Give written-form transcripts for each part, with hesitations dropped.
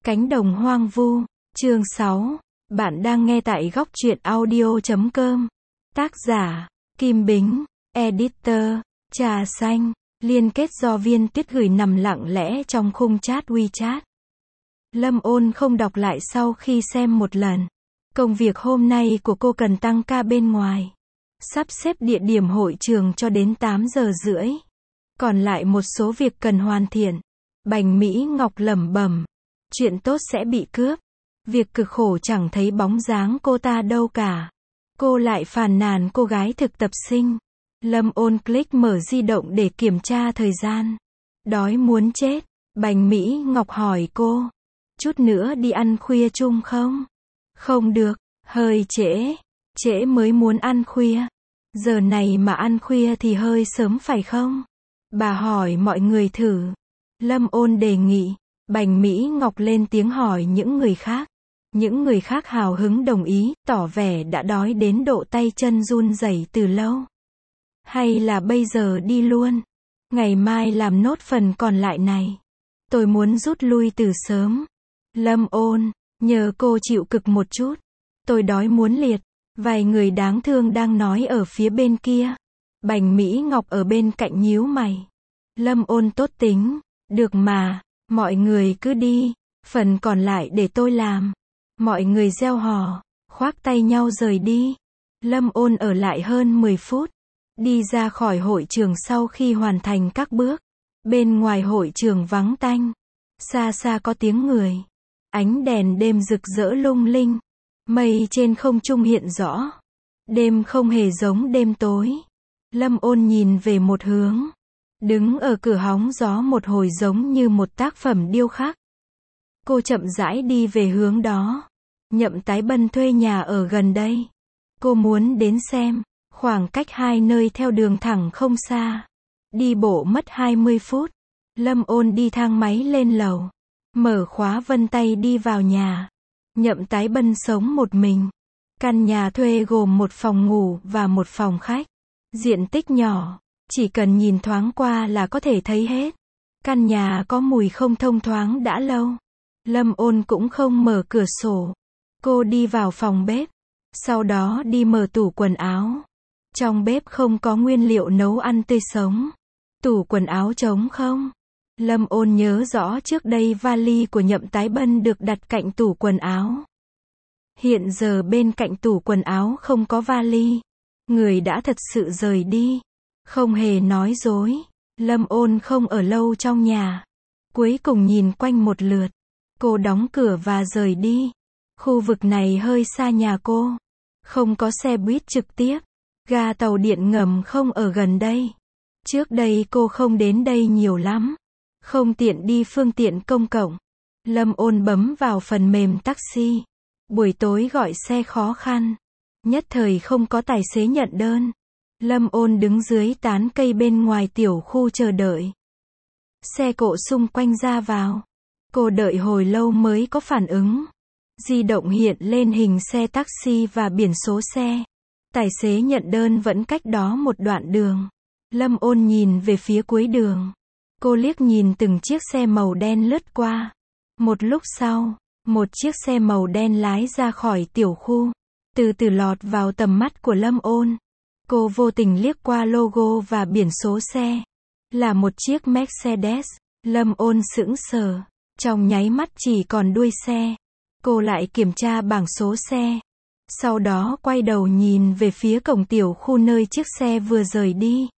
Cánh đồng hoang vu, chương 6. Bạn đang nghe tại góc truyện audio.com. Tác giả, Kim Bính, Editor, Trà Xanh, liên kết do Viên Tuyết gửi nằm lặng lẽ trong khung chat WeChat. Lâm Ôn không đọc lại sau khi xem một lần. Công việc hôm nay của cô cần tăng ca bên ngoài. Sắp xếp địa điểm hội trường cho đến 8 giờ rưỡi. Còn lại một số việc cần hoàn thiện. Bành Mỹ Ngọc lẩm bẩm. Chuyện tốt sẽ bị cướp. Việc cực khổ chẳng thấy bóng dáng cô ta đâu cả. Cô lại phàn nàn cô gái thực tập sinh. Lâm Ôn click mở di động để kiểm tra thời gian. Đói muốn chết. Bành Mỹ Ngọc hỏi cô. Chút nữa đi ăn khuya chung không? Không được, hơi trễ. Trễ mới muốn ăn khuya. Giờ này mà ăn khuya thì hơi sớm phải không? Bà hỏi mọi người thử. Lâm Ôn đề nghị. Bành Mỹ Ngọc lên tiếng hỏi những người khác. Những người khác hào hứng đồng ý, tỏ vẻ đã đói đến độ tay chân run rẩy từ lâu. Hay là bây giờ đi luôn? Ngày mai làm nốt phần còn lại này. Tôi muốn rút lui từ sớm. Lâm Ôn, nhờ cô chịu cực một chút. Tôi đói muốn liệt. Vài người đáng thương đang nói ở phía bên kia. Bành Mỹ Ngọc ở bên cạnh nhíu mày. Lâm Ôn tốt tính. Được mà. Mọi người cứ đi, phần còn lại để tôi làm. Mọi người reo hò, khoác tay nhau rời đi. Lâm Ôn ở lại hơn 10 phút. Đi ra khỏi hội trường sau khi hoàn thành các bước. Bên ngoài hội trường vắng tanh. Xa xa có tiếng người. Ánh đèn đêm rực rỡ lung linh. Mây trên không trung hiện rõ. Đêm không hề giống đêm tối. Lâm Ôn nhìn về một hướng. Đứng ở cửa hóng gió một hồi giống như một tác phẩm điêu khắc. Cô chậm rãi đi về hướng đó. Nhậm Tái Bân thuê nhà ở gần đây. Cô muốn đến xem. Khoảng cách hai nơi theo đường thẳng không xa. Đi bộ mất 20 phút. Lâm Ôn đi thang máy lên lầu. Mở khóa vân tay đi vào nhà. Nhậm Tái Bân sống một mình. Căn nhà thuê gồm một phòng ngủ và một phòng khách. Diện tích nhỏ. Chỉ cần nhìn thoáng qua là có thể thấy hết. Căn nhà có mùi không thông thoáng đã lâu. Lâm Ôn cũng không mở cửa sổ. Cô đi vào phòng bếp. Sau đó đi mở tủ quần áo. Trong bếp không có nguyên liệu nấu ăn tươi sống. Tủ quần áo trống không. Lâm Ôn nhớ rõ trước đây vali của Nhậm Tái Bân được đặt cạnh tủ quần áo. Hiện giờ bên cạnh tủ quần áo không có vali. Người đã thật sự rời đi. Không hề nói dối. Lâm Ôn không ở lâu trong nhà. Cuối cùng nhìn quanh một lượt. Cô đóng cửa và rời đi. Khu vực này hơi xa nhà cô. Không có xe buýt trực tiếp. Ga tàu điện ngầm không ở gần đây. Trước đây cô không đến đây nhiều lắm. Không tiện đi phương tiện công cộng. Lâm Ôn bấm vào phần mềm taxi. Buổi tối gọi xe khó khăn. Nhất thời không có tài xế nhận đơn. Lâm Ôn đứng dưới tán cây bên ngoài tiểu khu chờ đợi. Xe cộ xung quanh ra vào. Cô đợi hồi lâu mới có phản ứng. Di động hiện lên hình xe taxi và biển số xe. Tài xế nhận đơn vẫn cách đó một đoạn đường. Lâm Ôn nhìn về phía cuối đường. Cô liếc nhìn từng chiếc xe màu đen lướt qua. Một lúc sau, một chiếc xe màu đen lái ra khỏi tiểu khu. Từ từ lọt vào tầm mắt của Lâm Ôn. Cô vô tình liếc qua logo và biển số xe. Là một chiếc Mercedes. Lâm Ôn sững sờ. Trong nháy mắt chỉ còn đuôi xe. Cô lại kiểm tra bảng số xe. Sau đó quay đầu nhìn về phía cổng tiểu khu nơi chiếc xe vừa rời đi.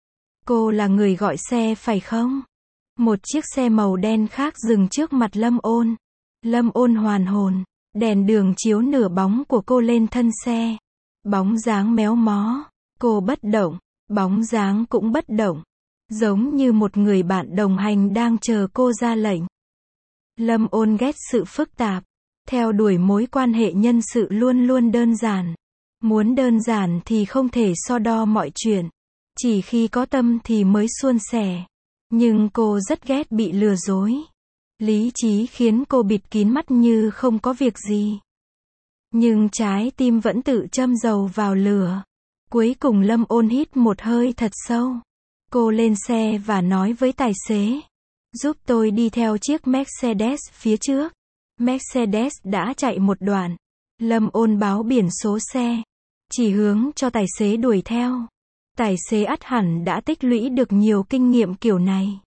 Cô là người gọi xe phải không? Một chiếc xe màu đen khác dừng trước mặt Lâm Ôn. Lâm Ôn hoàn hồn. Đèn đường chiếu nửa bóng của cô lên thân xe. Bóng dáng méo mó. Cô bất động. Bóng dáng cũng bất động. Giống như một người bạn đồng hành đang chờ cô ra lệnh. Lâm Ôn ghét sự phức tạp. Theo đuổi mối quan hệ nhân sự luôn luôn đơn giản. Muốn đơn giản thì không thể so đo mọi chuyện. Chỉ khi có tâm thì mới suôn sẻ. Nhưng cô rất ghét bị lừa dối. Lý trí khiến cô bịt kín mắt như không có việc gì. Nhưng trái tim vẫn tự châm dầu vào lửa. Cuối cùng Lâm Ôn hít một hơi thật sâu. Cô lên xe và nói với tài xế. Giúp tôi đi theo chiếc Mercedes phía trước. Mercedes đã chạy một đoạn. Lâm Ôn báo biển số xe, chỉ hướng cho tài xế đuổi theo. Tài xế ắt hẳn đã tích lũy được nhiều kinh nghiệm kiểu này.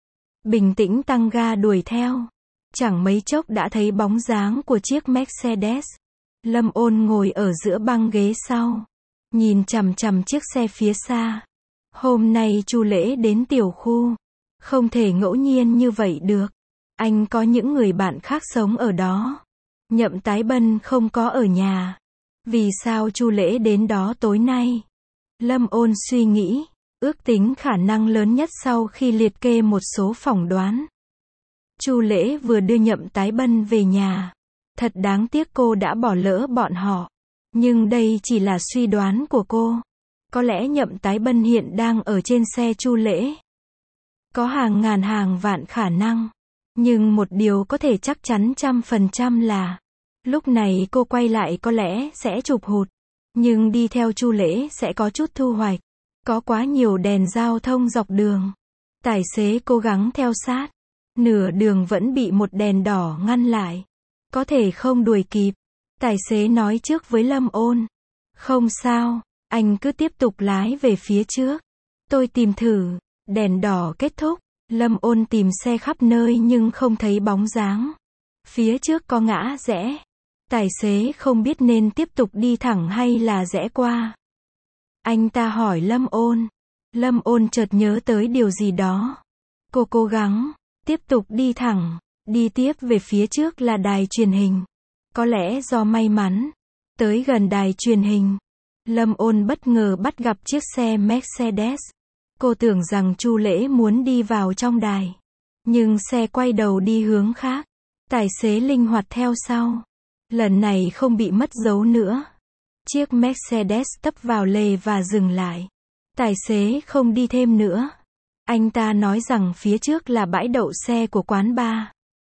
Bình tĩnh tăng ga đuổi theo. Chẳng mấy chốc đã thấy bóng dáng của chiếc Mercedes. Lâm Ôn ngồi ở giữa băng ghế sau, nhìn chằm chằm chiếc xe phía xa. Hôm nay Chu Lễ đến tiểu khu, không thể ngẫu nhiên như vậy được. Anh có những người bạn khác sống ở đó. Nhậm Tái Bân không có ở nhà. Vì sao Chu Lễ đến đó tối nay? Lâm Ôn suy nghĩ, ước tính khả năng lớn nhất sau khi liệt kê một số phỏng đoán. Chu Lễ vừa đưa Nhậm Tái Bân về nhà. Thật đáng tiếc cô đã bỏ lỡ bọn họ. Nhưng đây chỉ là suy đoán của cô. Có lẽ Nhậm Tái Bân hiện đang ở trên xe Chu Lễ. Có hàng ngàn hàng vạn khả năng. Nhưng một điều có thể chắc chắn 100% là lúc này cô quay lại có lẽ sẽ chụp hụt. Nhưng đi theo Chu Lễ sẽ có chút thu hoạch. Có quá nhiều đèn giao thông dọc đường. Tài xế cố gắng theo sát. Nửa đường vẫn bị một đèn đỏ ngăn lại. Có thể không đuổi kịp. Tài xế nói trước với Lâm Ôn. Không sao, anh cứ tiếp tục lái về phía trước. Tôi tìm thử. Đèn đỏ kết thúc. Lâm Ôn tìm xe khắp nơi nhưng không thấy bóng dáng. Phía trước có ngã rẽ. Tài xế không biết nên tiếp tục đi thẳng hay là rẽ qua. Anh ta hỏi Lâm Ôn. Lâm Ôn chợt nhớ tới điều gì đó. Cô cố gắng tiếp tục đi thẳng. Đi tiếp về phía trước là đài truyền hình. Có lẽ do may mắn. Tới gần đài truyền hình, Lâm Ôn bất ngờ bắt gặp chiếc xe Mercedes. Cô tưởng rằng Chu Lễ muốn đi vào trong đài. Nhưng xe quay đầu đi hướng khác. Tài xế linh hoạt theo sau. Lần này không bị mất dấu nữa. Chiếc Mercedes tấp vào lề và dừng lại. Tài xế không đi thêm nữa. Anh ta nói rằng phía trước là bãi đậu xe của quán bar.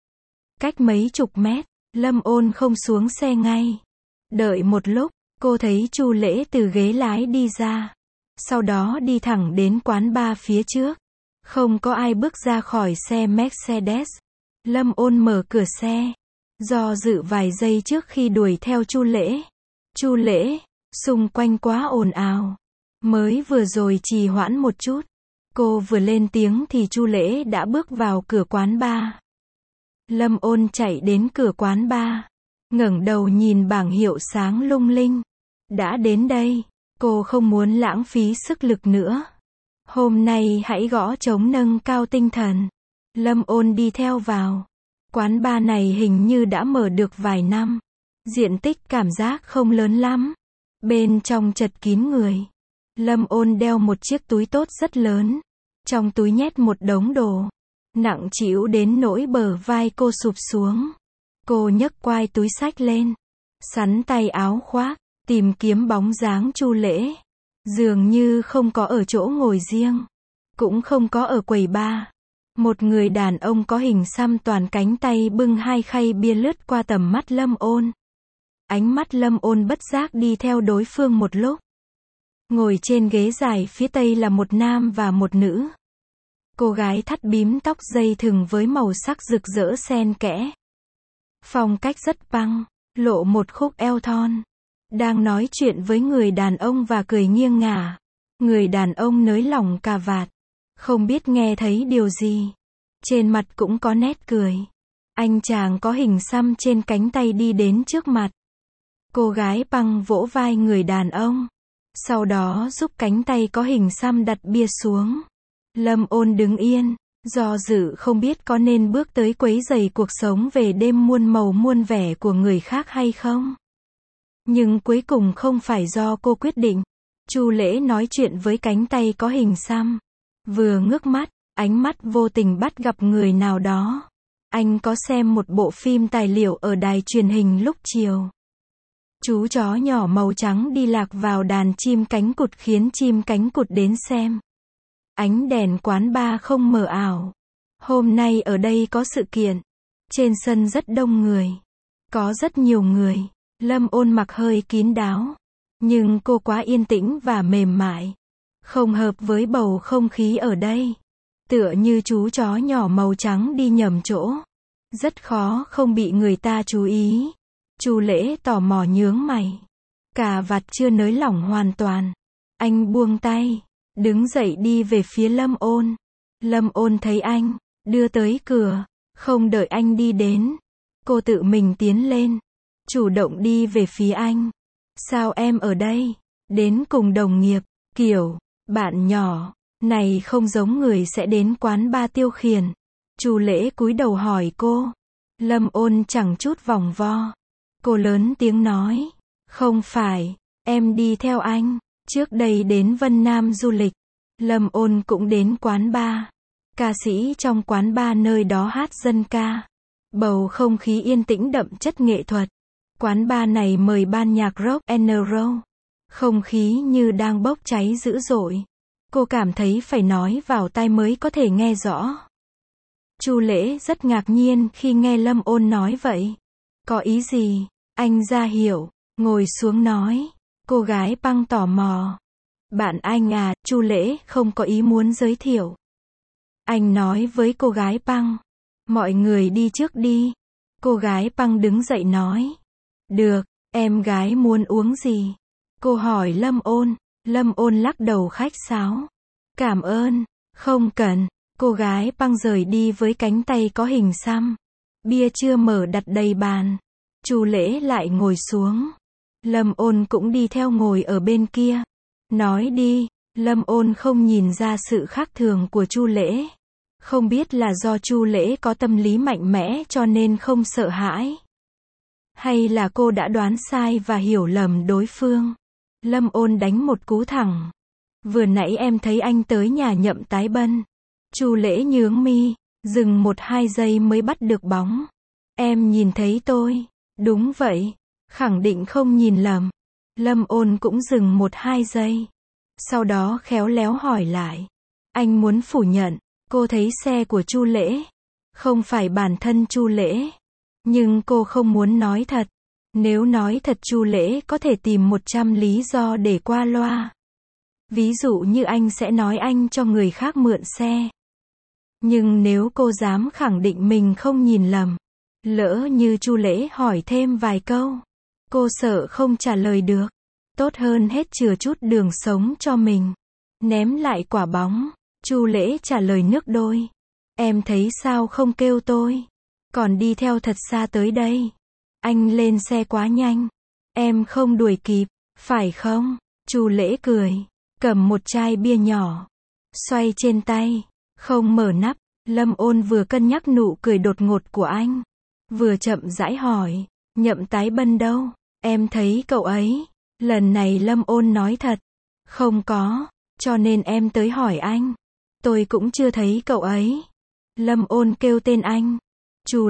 Cách mấy chục mét, Lâm Ôn không xuống xe ngay. Đợi một lúc, cô thấy Chu Lễ từ ghế lái đi ra. Sau đó đi thẳng đến quán bar phía trước. Không có ai bước ra khỏi xe Mercedes. Lâm Ôn mở cửa xe. Do dự vài giây trước khi đuổi theo Chu Lễ. Chu Lễ, xung quanh quá ồn ào. Mới vừa rồi trì hoãn một chút. Cô vừa lên tiếng thì Chu Lễ đã bước vào cửa quán bar. Lâm Ôn chạy đến cửa quán bar. Ngẩng đầu nhìn bảng hiệu sáng lung linh. Đã đến đây. Cô không muốn lãng phí sức lực nữa. Hôm nay hãy gõ trống nâng cao tinh thần. Lâm Ôn đi theo vào. Quán bar này hình như đã mở được vài năm. Diện tích cảm giác không lớn lắm. Bên trong chật kín người. Lâm Ôn đeo một chiếc túi tốt rất lớn. Trong túi nhét một đống đồ. Nặng trĩu đến nỗi bờ vai cô sụp xuống. Cô nhấc quai túi xách lên. Sắn tay áo khoác. Tìm kiếm bóng dáng Chu Lễ. Dường như không có ở chỗ ngồi riêng. Cũng không có ở quầy bar. Một người đàn ông có hình xăm toàn cánh tay bưng hai khay bia lướt qua tầm mắt Lâm Ôn. Ánh mắt Lâm Ôn bất giác đi theo đối phương một lúc. Ngồi trên ghế dài phía tây là một nam và một nữ. Cô gái thắt bím tóc dây thừng với màu sắc rực rỡ xen kẽ. Phong cách rất băng, lộ một khúc eo thon. Đang nói chuyện với người đàn ông và cười nghiêng ngả. Người đàn ông nới lỏng cà vạt. Không biết nghe thấy điều gì. Trên mặt cũng có nét cười. Anh chàng có hình xăm trên cánh tay đi đến trước mặt. Cô gái băng vỗ vai người đàn ông. Sau đó giúp cánh tay có hình xăm đặt bia xuống. Lâm Ôn đứng yên, do dự không biết có nên bước tới quấy rầy cuộc sống về đêm muôn màu muôn vẻ của người khác hay không. Nhưng cuối cùng không phải do cô quyết định. Chu Lễ nói chuyện với cánh tay có hình xăm. Vừa ngước mắt, ánh mắt vô tình bắt gặp người nào đó. Anh có xem một bộ phim tài liệu ở đài truyền hình lúc chiều. Chú chó nhỏ màu trắng đi lạc vào đàn chim cánh cụt khiến chim cánh cụt đến xem. Ánh đèn quán bar không mờ ảo. Hôm nay ở đây có sự kiện. Trên sân rất đông người. Có rất nhiều người. Lâm Ôn mặc hơi kín đáo. Nhưng cô quá yên tĩnh và mềm mại. Không hợp với bầu không khí ở đây. Tựa như chú chó nhỏ màu trắng đi nhầm chỗ. Rất khó không bị người ta chú ý. Chu Lễ tò mò nhướng mày. Cà vạt chưa nới lỏng hoàn toàn. Anh buông tay, đứng dậy đi về phía Lâm Ôn. Lâm Ôn thấy anh, đưa tới cửa, không đợi anh đi đến. Cô tự mình tiến lên, chủ động đi về phía anh. Sao em ở đây? Đến cùng đồng nghiệp, kiểu, bạn nhỏ, này không giống người sẽ đến quán bar tiêu khiển. Chu Lễ cúi đầu hỏi cô. Lâm Ôn chẳng chút vòng vo. Cô lớn tiếng nói. Không phải, em đi theo anh. Trước đây đến Vân Nam du lịch. Lâm Ôn cũng đến quán bar. Ca sĩ trong quán bar nơi đó hát dân ca. Bầu không khí yên tĩnh đậm chất nghệ thuật. Quán bar này mời ban nhạc rock and roll. Không khí như đang bốc cháy dữ dội. Cô cảm thấy phải nói vào tai mới có thể nghe rõ. Chu Lễ rất ngạc nhiên khi nghe Lâm Ôn nói vậy. Có ý gì? Anh ra hiểu, ngồi xuống nói. Cô gái Păng tò mò. Bạn anh à, Chu Lễ không có ý muốn giới thiệu. Anh nói với cô gái Păng. Mọi người đi trước đi. Cô gái Păng đứng dậy nói. Được, em gái muốn uống gì? Cô hỏi Lâm Ôn. Lâm Ôn lắc đầu khách sáo. Cảm ơn, không cần. Cô gái Păng rời đi với cánh tay có hình xăm. Bia chưa mở đặt đầy bàn. Chu Lễ lại ngồi xuống. Lâm Ôn cũng đi theo ngồi ở bên kia. Nói đi. Lâm Ôn không nhìn ra sự khác thường của Chu Lễ. Không biết là do Chu Lễ có tâm lý mạnh mẽ cho nên không sợ hãi. Hay là cô đã đoán sai và hiểu lầm đối phương. Lâm Ôn đánh một cú thẳng. Vừa nãy em thấy anh tới nhà Nhậm Tái Bân. Chu Lễ nhướng mi, dừng 1-2 giây mới bắt được bóng. Em nhìn thấy tôi. Đúng vậy. Khẳng định không nhìn lầm. Lâm Ôn cũng dừng 1-2 giây. Sau đó khéo léo hỏi lại. Anh muốn phủ nhận, cô thấy xe của Chu Lễ. Không phải bản thân Chu Lễ. Nhưng cô không muốn nói thật. Nếu nói thật Chu Lễ có thể tìm 100 lý do để qua loa. Ví dụ như anh sẽ nói anh cho người khác mượn xe. Nhưng nếu cô dám khẳng định mình không nhìn lầm, lỡ như Chu Lễ hỏi thêm vài câu, cô sợ không trả lời được. Tốt hơn hết chừa chút đường sống cho mình. Ném lại quả bóng, Chu Lễ trả lời nước đôi. Em thấy sao không kêu tôi? Còn đi theo thật xa tới đây. Anh lên xe quá nhanh. Em không đuổi kịp, phải không? Chu Lễ cười, cầm một chai bia nhỏ, xoay trên tay, không mở nắp. Lâm Ôn vừa cân nhắc nụ cười đột ngột của anh, vừa chậm rãi hỏi, Nhậm Tái Bân đâu? Em thấy cậu ấy. Lần này Lâm Ôn nói thật. Không có, cho nên em tới hỏi anh. Tôi cũng chưa thấy cậu ấy. Lâm Ôn kêu tên anh. Chu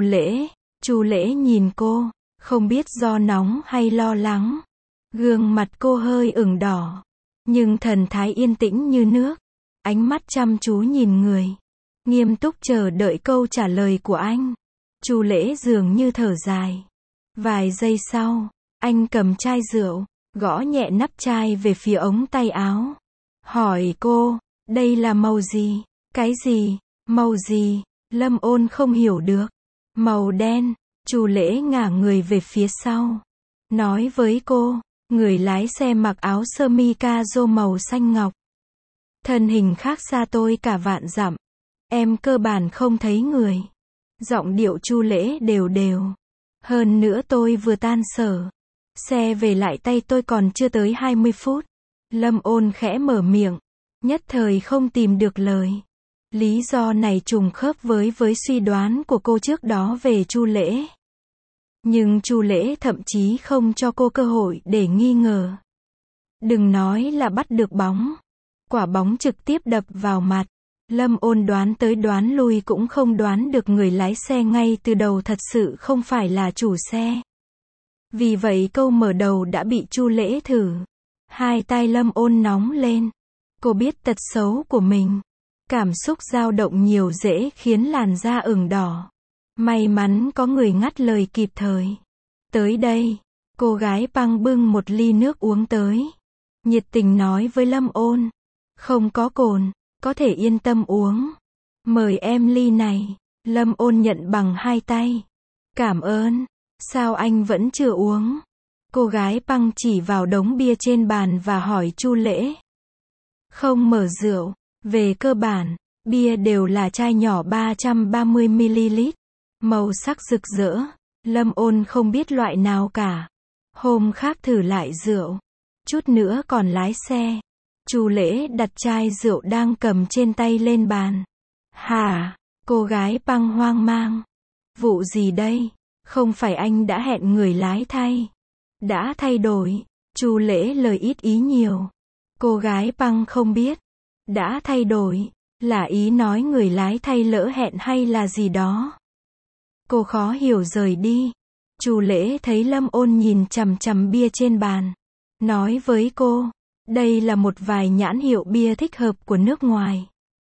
Lễ nhìn cô, không biết do nóng hay lo lắng. Gương mặt cô hơi ửng đỏ, nhưng thần thái yên tĩnh như nước. Ánh mắt chăm chú nhìn người, nghiêm túc chờ đợi câu trả lời của anh. Chu Lễ dường như thở dài. Vài giây sau, anh cầm chai rượu, gõ nhẹ nắp chai về phía ống tay áo. Hỏi cô, đây là màu gì? Cái gì? Màu gì? Lâm Ôn không hiểu được. Màu đen. Chu Lễ ngả người về phía sau. Nói với cô, người lái xe mặc áo sơ mi caro màu xanh ngọc. Thân hình khác xa tôi cả vạn dặm. Em cơ bản không thấy người. Giọng điệu Chu Lễ đều đều. Hơn nữa tôi vừa tan sở. Xe về lại tay tôi còn chưa tới 20 phút. Lâm Ôn khẽ mở miệng. Nhất thời không tìm được lời. Lý do này trùng khớp với suy đoán của cô trước đó về Chu Lễ. Nhưng Chu Lễ thậm chí không cho cô cơ hội để nghi ngờ. Đừng nói là bắt được bóng. Quả bóng trực tiếp đập vào mặt. Lâm Ôn đoán tới đoán lui cũng không đoán được người lái xe ngay từ đầu thật sự không phải là chủ xe. Vì vậy câu mở đầu đã bị Chu Lễ thử. Hai tay Lâm Ôn nóng lên. Cô biết tật xấu của mình. Cảm xúc dao động nhiều dễ khiến làn da ửng đỏ. May mắn có người ngắt lời kịp thời. Tới đây, cô gái Păng bưng một ly nước uống tới. Nhiệt tình nói với Lâm Ôn. Không có cồn, có thể yên tâm uống. Mời em ly này. Lâm Ôn nhận bằng hai tay. Cảm ơn. Sao anh vẫn chưa uống? Cô gái Păng chỉ vào đống bia trên bàn và hỏi Chu Lễ. Không mở rượu. Về cơ bản, bia đều là chai nhỏ 330ml. Màu sắc rực rỡ. Lâm Ôn không biết loại nào cả. Hôm khác thử lại rượu. Chút nữa còn lái xe. Chu Lễ đặt chai rượu đang cầm trên tay lên bàn. Hả? Cô gái Păng hoang mang. Vụ gì đây? Không phải anh đã hẹn người lái thay? Đã thay đổi. Chu Lễ lời ít ý nhiều. Cô gái Păng không biết. Đã thay đổi. Là ý nói người lái thay lỡ hẹn hay là gì đó? Cô khó hiểu rời đi. Chu Lễ thấy Lâm Ôn nhìn chằm chằm bia trên bàn. Nói với cô. Đây là một vài nhãn hiệu bia thích hợp của nước ngoài.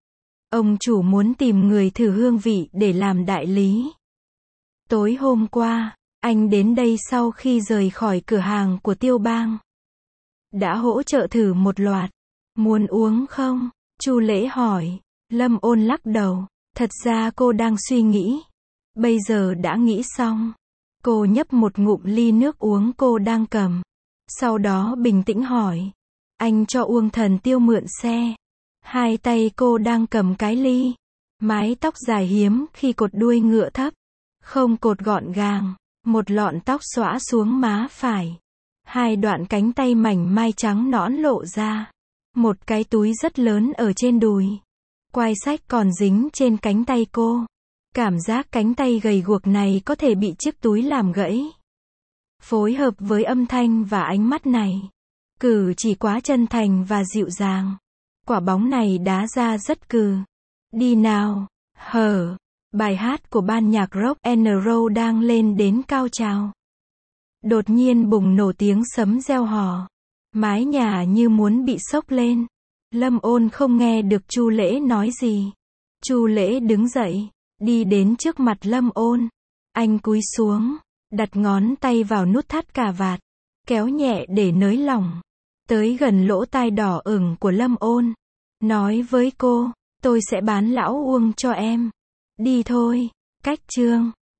Ông chủ muốn tìm người thử hương vị để làm đại lý. Tối hôm qua, anh đến đây sau khi rời khỏi cửa hàng của Tiêu Bang. Đã hỗ trợ thử một loạt. Muốn uống không? Chu Lễ hỏi. Lâm Ôn lắc đầu. Thật ra cô đang suy nghĩ. Bây giờ đã nghĩ xong. Cô nhấp một ngụm ly nước uống cô đang cầm. Sau đó bình tĩnh hỏi. Anh cho Uông Thần Tiêu mượn xe. Hai tay cô đang cầm cái ly. Mái tóc dài hiếm khi cột đuôi ngựa thấp. Không cột gọn gàng. Một lọn tóc xõa xuống má phải. Hai đoạn cánh tay mảnh mai trắng nõn lộ ra. Một cái túi rất lớn ở trên đùi. Quai sách còn dính trên cánh tay cô. Cảm giác cánh tay gầy guộc này có thể bị chiếc túi làm gãy. Phối hợp với âm thanh và ánh mắt này. Cử chỉ quá chân thành và dịu dàng. Quả bóng này đá ra rất cừ. Đi nào. Hở. Bài hát của ban nhạc rock and roll đang lên đến cao trào. Đột nhiên bùng nổ tiếng sấm reo hò. Mái nhà như muốn bị xốc lên. Lâm Ôn không nghe được Chu Lễ nói gì. Chu Lễ đứng dậy, đi đến trước mặt Lâm Ôn. Anh cúi xuống, đặt ngón tay vào nút thắt cà vạt, kéo nhẹ để nới lỏng. Tới gần lỗ tai đỏ ửng của Lâm Ôn. Nói với cô, tôi sẽ bán lão Uông cho em. Đi thôi. Cách chương